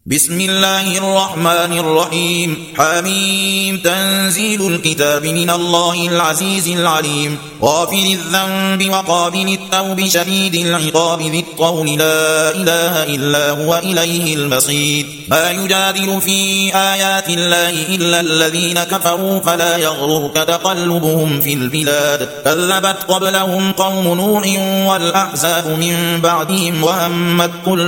بسم الله الرحمن الرحيم. حميم. تنزيل الكتاب من الله العزيز العليم. غافر الذنب وقابل التوب شديد العقاب ذي الطول لا إله إلا هو إليه المصير. ما يجادل في آيات الله إلا الذين كفروا فلا يغررك تقلبهم في البلاد. كذبت قبلهم قوم نوح والأحزاب من بعدهم وهمت كل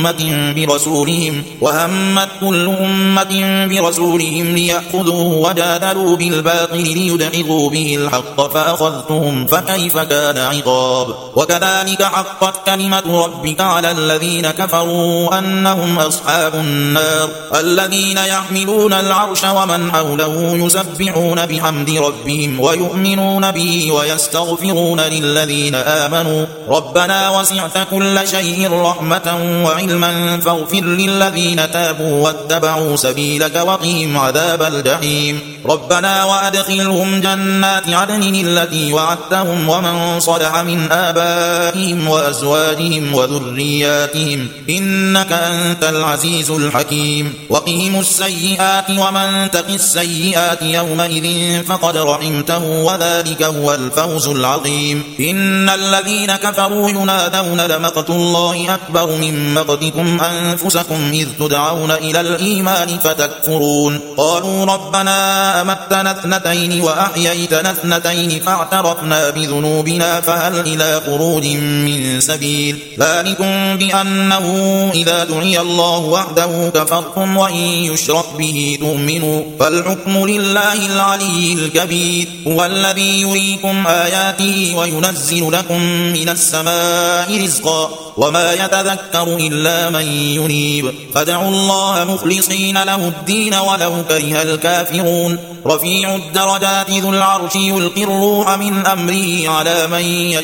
أمة برسولهم ليأخذوه وجادلوا بالباطل ليدحضوا به الحق فأخذتهم فكيف كان عقاب. وكذلك حقت كلمة ربك على الذين كفروا أنهم أصحاب النار. الذين يحملون العرش ومن حوله يسبحون بحمد ربهم ويؤمنون به ويستغفرون للذين آمنوا ربنا وسعت كل شيء رحمة وعلما فاغفر للذين تابوا واتبعوا سبيلك وقهم عذاب الجحيم. ربنا وأدخلهم جنات عدن التي وعدتهم ومن صلح من آبائهم وأزواجهم وذرياتهم إنك أنت العزيز الحكيم. وقهم السيئات ومن تق السيئات يومئذ فقد رحمته وذلك هو الفوز العظيم. إن الذين كفروا ينادون لمقت الله أكبر من مقتكم أنفسكم إذ تدعون إلى الإيمان فتكفرون. قالوا ربنا أمتنا اثنتين وأحييتنا اثنتين فاعترفنا بذنوبنا فهل إلى خروج من سبيل. ذلكم بأنه إذا دعي الله وحده كفرتم وإن يشرك به تؤمنوا فالحكم لله العلي الكبير. هو الذي يريكم آياته وينزل لكم من السماء رزقا وما يتذكر إلا من ينيب. فادعوا الله مخلصين له الدين ولو كره الكافرون. رفيع الدرجات ذو العرش يلقي الروح من أمره على من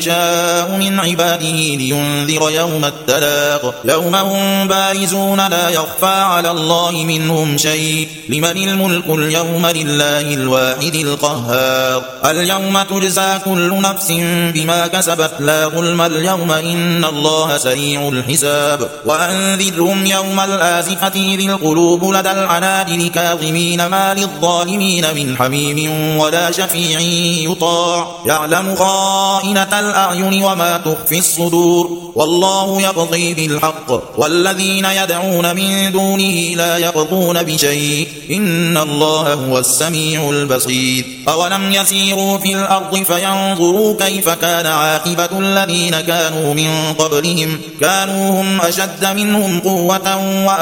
يشاء من عباده لينذر يوم التلاق. يوم هم بارزون لا يخفى على الله منهم شيء. لمن الملك اليوم لله الواحد القهار. اليوم تجزى كل نفس بما كسبت لا ظلم اليوم إن الله سريع الحساب. وأنذرهم يوم الآزفة إذ القلوب لدى العناجل كاظمين ما للظالمين من حميم ولا شفيع يطاع. يعلم خائنة الأعين وما تخفي الصدور والله يقضي بالحق والذين يدعون من دونه لا يقضون بشيء إن الله هو السميع البصير. أولم يسيروا في الأرض فينظروا كيف كان عاقبة الذين كانوا من قبلهم كانوا هم أشد منهم قوة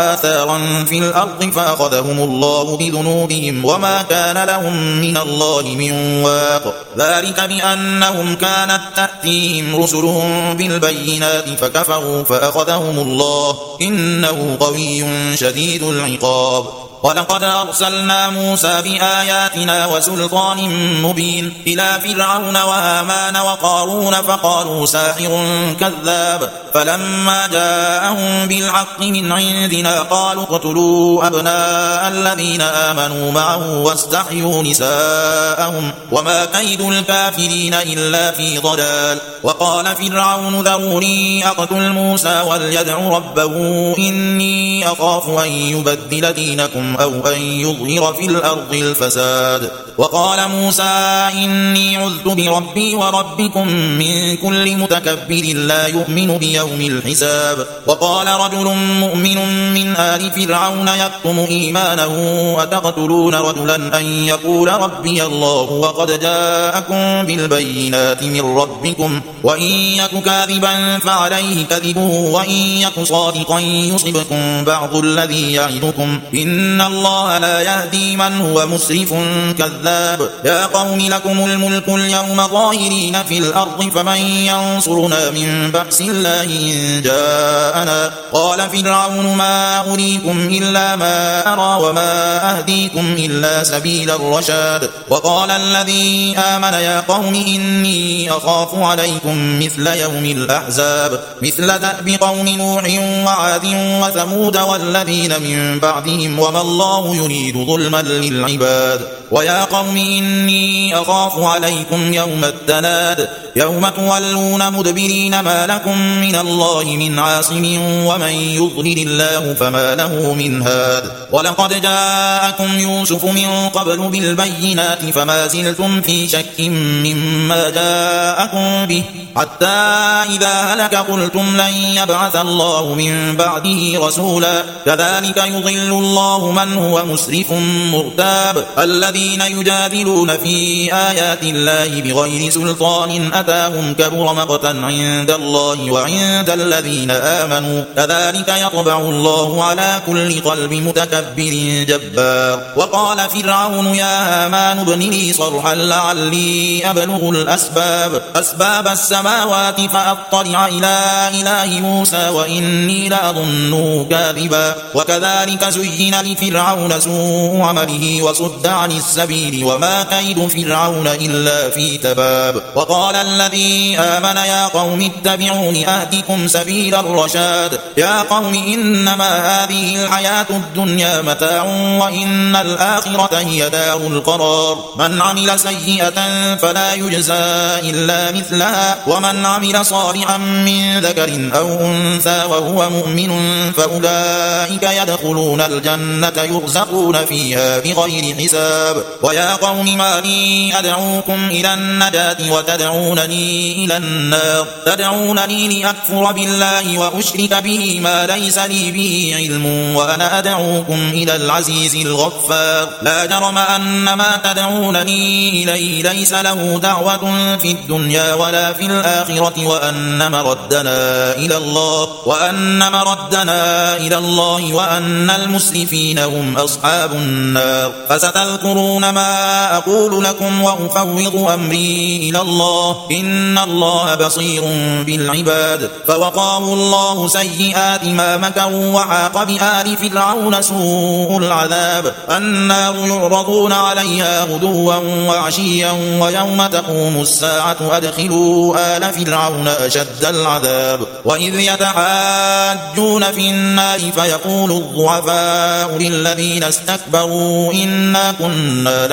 وآثارا في الأرض فأخذهم الله بذنوبهم وما كان لهم من الله من واق. ذلك بأنهم كانت تأتيهم رسلهم بالبينات فكفروا فأخذهم الله إنه قوي شديد العقاب. ولقد أرسلنا موسى بآياتنا وسلطان مبين إلى فرعون وهامان وقارون فقالوا ساحر كذاب. فلما جاءهم بالحق من عندنا قالوا اقتلوا أبناء الذين آمنوا معه واستحيوا نساءهم وما كيد الكافرين إلا في ضلال. وقال فرعون ذروني أقتل موسى وليدع ربه إني أخاف أن يبدل دينكم أو أن يظهر في الأرض الفساد. وقال موسى إني عذت بربي وربكم من كل متكبر لا يؤمن بيوم الحساب. وقال رجل مؤمن من آل فرعون يكتم إيمانه أتقتلون رجلا أن يقول ربي الله وقد جاءكم بالبينات من ربكم وإن يك كاذبا فعليه كذبه وإن يك صادقا يصبكم بعض الذي يعدكم إن الله لا يهدي من هو مسرف كذاب. يا قوم لكم الملك اليوم ظاهرين في الأرض فمن ينصرنا من بأس الله إن جاءنا. قال فرعون ما أريكم إلا ما أرى وما أهديكم إلا سبيل الرشاد. وقال الذي آمن يا قوم إني أخاف عليكم مثل يوم الأحزاب مثل دأب قوم نوح وعاد وثمود والذين من بعدهم وما الله يريد ظلما للعباد ويا قوم إني أخاف عليكم يوم التناد يوم تولون مدبرين ما لكم من الله من عاصم ومن يضلل الله فما له من هاد ولقد جاءكم يوسف من قبل بالبينات فما زلتم في شك مما جاءكم به حتى إذا هلك قلتم لن يبعث الله من بعده رسولا كذلك يضل الله من هو مسرف مرتاب الذين يجادلون في آيات الله بغير سلطان أتاهم كبر مقتا عند الله وعند الذين آمنوا كذلك يطبع الله على كل قلب متكبر جبار وقال فرعون يا هامان ابن لي صرحا لعلي أبلغ أسباب السماوات فأطلع إلى إله موسى وإني لأظنه كاذبا وكذلك زين لفرعون سوء عمله وصد عن السبيل وما كيد فرعون إلا في تباب وقال الذي آمن يا قوم اتبعون أهدكم سبيل الرشاد يا قوم إنما هذه الحياة الدنيا متاع وإن الآخرة هي دار القرار من عمل سيئة فلا يجزى إلا مثلها ومن عمل صالحا من ذكر أو أنثى وهو مؤمن فأولئك يدخلون الجنة يرزقون فيها بغير حساب ويا قوم ما لي أدعوكم إلى النجاة وتدعونني إلى النار تدعونني لأكفر بالله وأشرك به ما ليس لي به علم وأنا أدعوكم إلى العزيز الغفار لا جرم أن ما تدعونني إليه ليس له دعوة في الدنيا ولا في الآخرة وأن مردنا إلى الله وأن المسرفين هم أصحاب النار فستذكرون ما أقول لكم وأفوض أمري إلى الله إن الله بصير بالعباد فوقاه الله سيئات ما مكروا وحاق بآل فرعون سوء العذاب النار يعرضون عليها غدوا وعشيا ويوم تقوم الساعة أدخلوا آل فرعون أشد العذاب وإذ يتحاجون في النار فيقول الضعفاء للذين استكبروا إنا كنا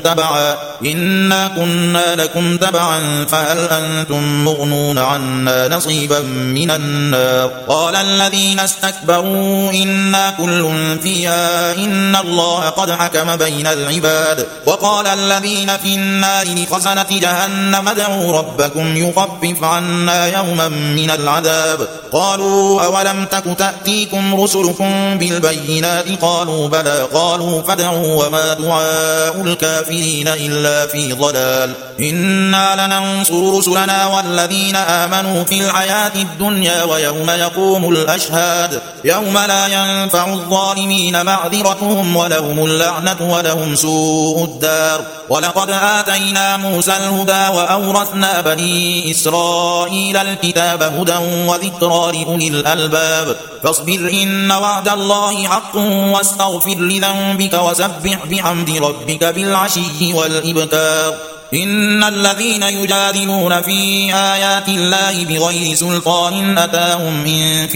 لكم تبعا فهل أنتم مغنون عنا نصيبا من النار قال الذين استكبروا إنا كل فيها إن الله قد حكم بين العباد وقال الذين في النار لخزنة جهنم ادعوا ربكم يخفف عنا يوما من العذاب قالوا أولم تك تأتيكم رسلكم بالبينات قالوا بلى قالوا فادعوا وما دعاء الكافرين إلا في ضلال إنا لننصر رسلنا والذين آمنوا في الحياة الدنيا ويوم يقوم الأشهاد يوم لا ينفع الظالمين معذرتهم ولهم اللعنة ولهم سوء الدار ولقد آتينا موسى الهدى وأورثنا بني إسرائيل الكتاب هدى وذكرى لأولي الألباب فاصبر إن وعد الله حق واستغفر لذنبك وسبح بحمد ربك بالعشي والإبكار إن الذين يجادلون في آيات الله بغير سلطان أتاهم إن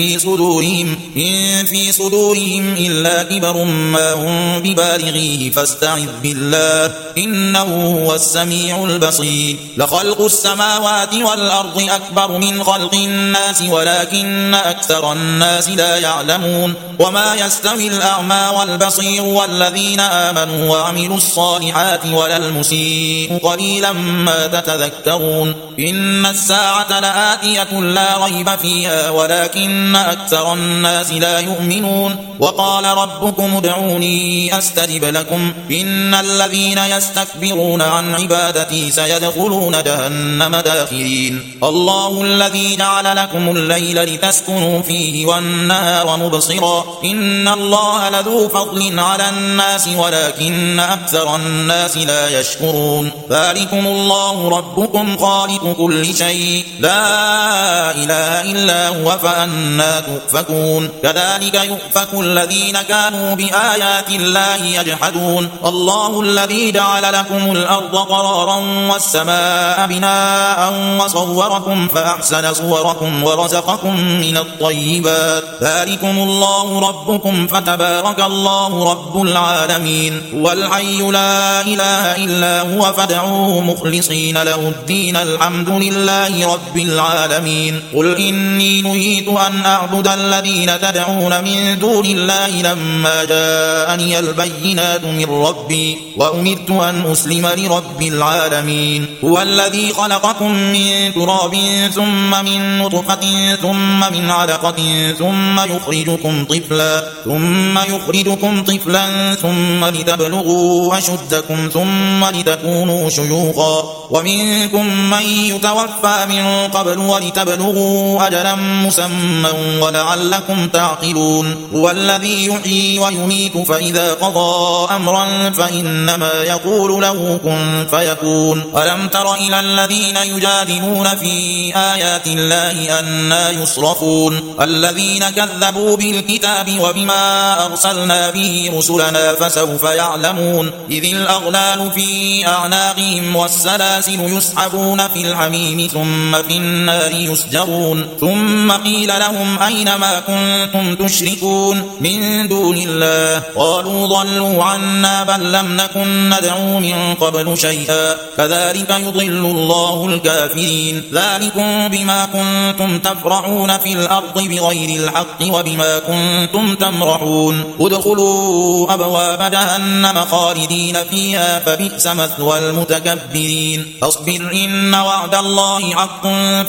في صدورهم إلا كبر ما هم ببالغيه فاستعذ بالله إنه هو السميع البصير لخلق السماوات والأرض أكبر من خلق الناس ولكن أكثر الناس لا يعلمون وما يستوي الأعمى والبصير والذين آمنوا وعملوا الصالحات ولا المسيء قليلا ما تتذكرون إن الساعة لآتية لا ريب فيها ولكن أكثر الناس لا يؤمنون وقال ربكم ادعوني أستجب لكم إن الذين يستكبرون عن عبادتي سيدخلون جهنم داخرين الله الذي جعل لكم الليل لتسكنوا فيه والنهار مبصرا إن الله لذو فضل على الناس ولكن أكثر الناس لا يشكرون ذلكم الله ربكم خالق كل شيء لا إله إلا هو فأنى تؤفكون كذلك يؤفك الذين كانوا بآيات الله يجحدون الله الذي جعل لكم الأرض قرارا والسماء بناء وصوركم فأحسن صوركم ورزقكم من الطيبات ذلكم الله ربكم فتبارك الله رب العالمين هو الحي لا إله إلا هو فادعوه مخلصين له الدين الحمد لله رب العالمين قل إني نهيت أن أعبد الذين تدعون من دون الله لما جاءني البينات من ربي وأمرت أن أسلم لرب العالمين هو الذي خلقكم من تراب ثم من نطفة ثم من علقة ثم يخرجكم طفلا ثم لتبلغوا أشدكم ثم لتكونوا شيوخا ومنكم من يتوفى من قبل ولتبلغوا أجلا مسمى ولعلكم تعقلون هو الذي يحيي ويميت فإذا قضى أمرا فإنما يقول له كن فيكون ألم تر إلى الذين يجادلون في آيات الله أنى يصرفون الذين كذبوا بالكتاب وبما أرسلنا به رسلنا فسوف يعلمون إذ الأغلال في أعناقهم والسلاسل يسحبون في الحميم ثم في النار يسجرون ثم قيل لهم أين ما كنتم تشركون من دون الله قالوا ضلوا عنا بل لم نكن ندعو من قبل شيئا كذلك يضل الله الكافرين ذلكم بما كنتم تفرحون في الأرض بغير الحق وبما كنتم تمرحون ادخلوا أبواب جهنم خالدين فيها فبئس مثوى المتكبرين فاصبر إن وعد الله حق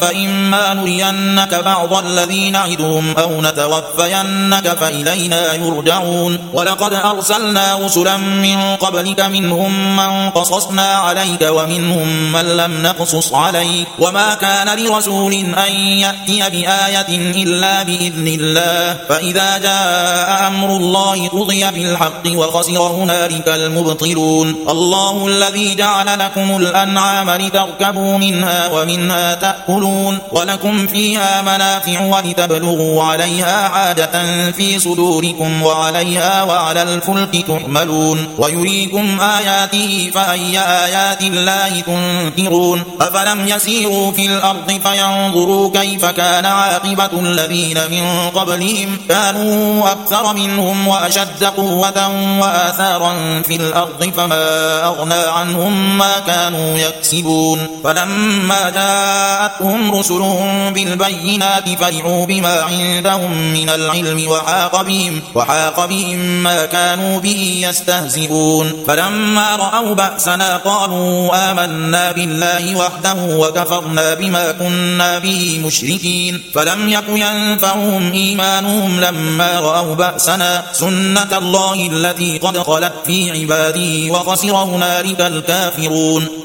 فإما نرينك بعض الذين نعدهم أو نتوفينك فإلينا يرجعون ولقد أرسلنا رسلا من قبلك منهم من قصصنا عليك ومنهم من لم نقصص عليك وما كان لرسول أن يأتي بآية إلا بإذن الله فإذا جاء أمر الله قضي بالحق وخسر هنالك المبطلون الله الذي جعل لكم الأنعام لتركبوا منها ومنها تأكلون ولكم فيها منافع ولتبلغوا عليها حاجة في صدوركم وعليها وعلى الفلك تحملون ويريكم آياته فأي آيات الله تنكرون أفلم يسيروا في الأرض فينظروا كيف كان عاقبة الذين من قبلهم كانوا أكثر منهم وأشد قوة وآثارا في الأرض فما أغنى عنهم ما كانوا يكسبون فلما جاءتهم رسلهم بالبينات فرحوا بما عندهم من العلم وحاق بهم ما كانوا به يستهزئون فلما رأوا بأسنا قالوا آمنا بالله وحده وكفرنا بما كنا به مشركين فلم يك ينفعهم إيمانهم لما رأوا بأسنا سنة الله التي قد خلت في عباده وخسر هنالك الكافرون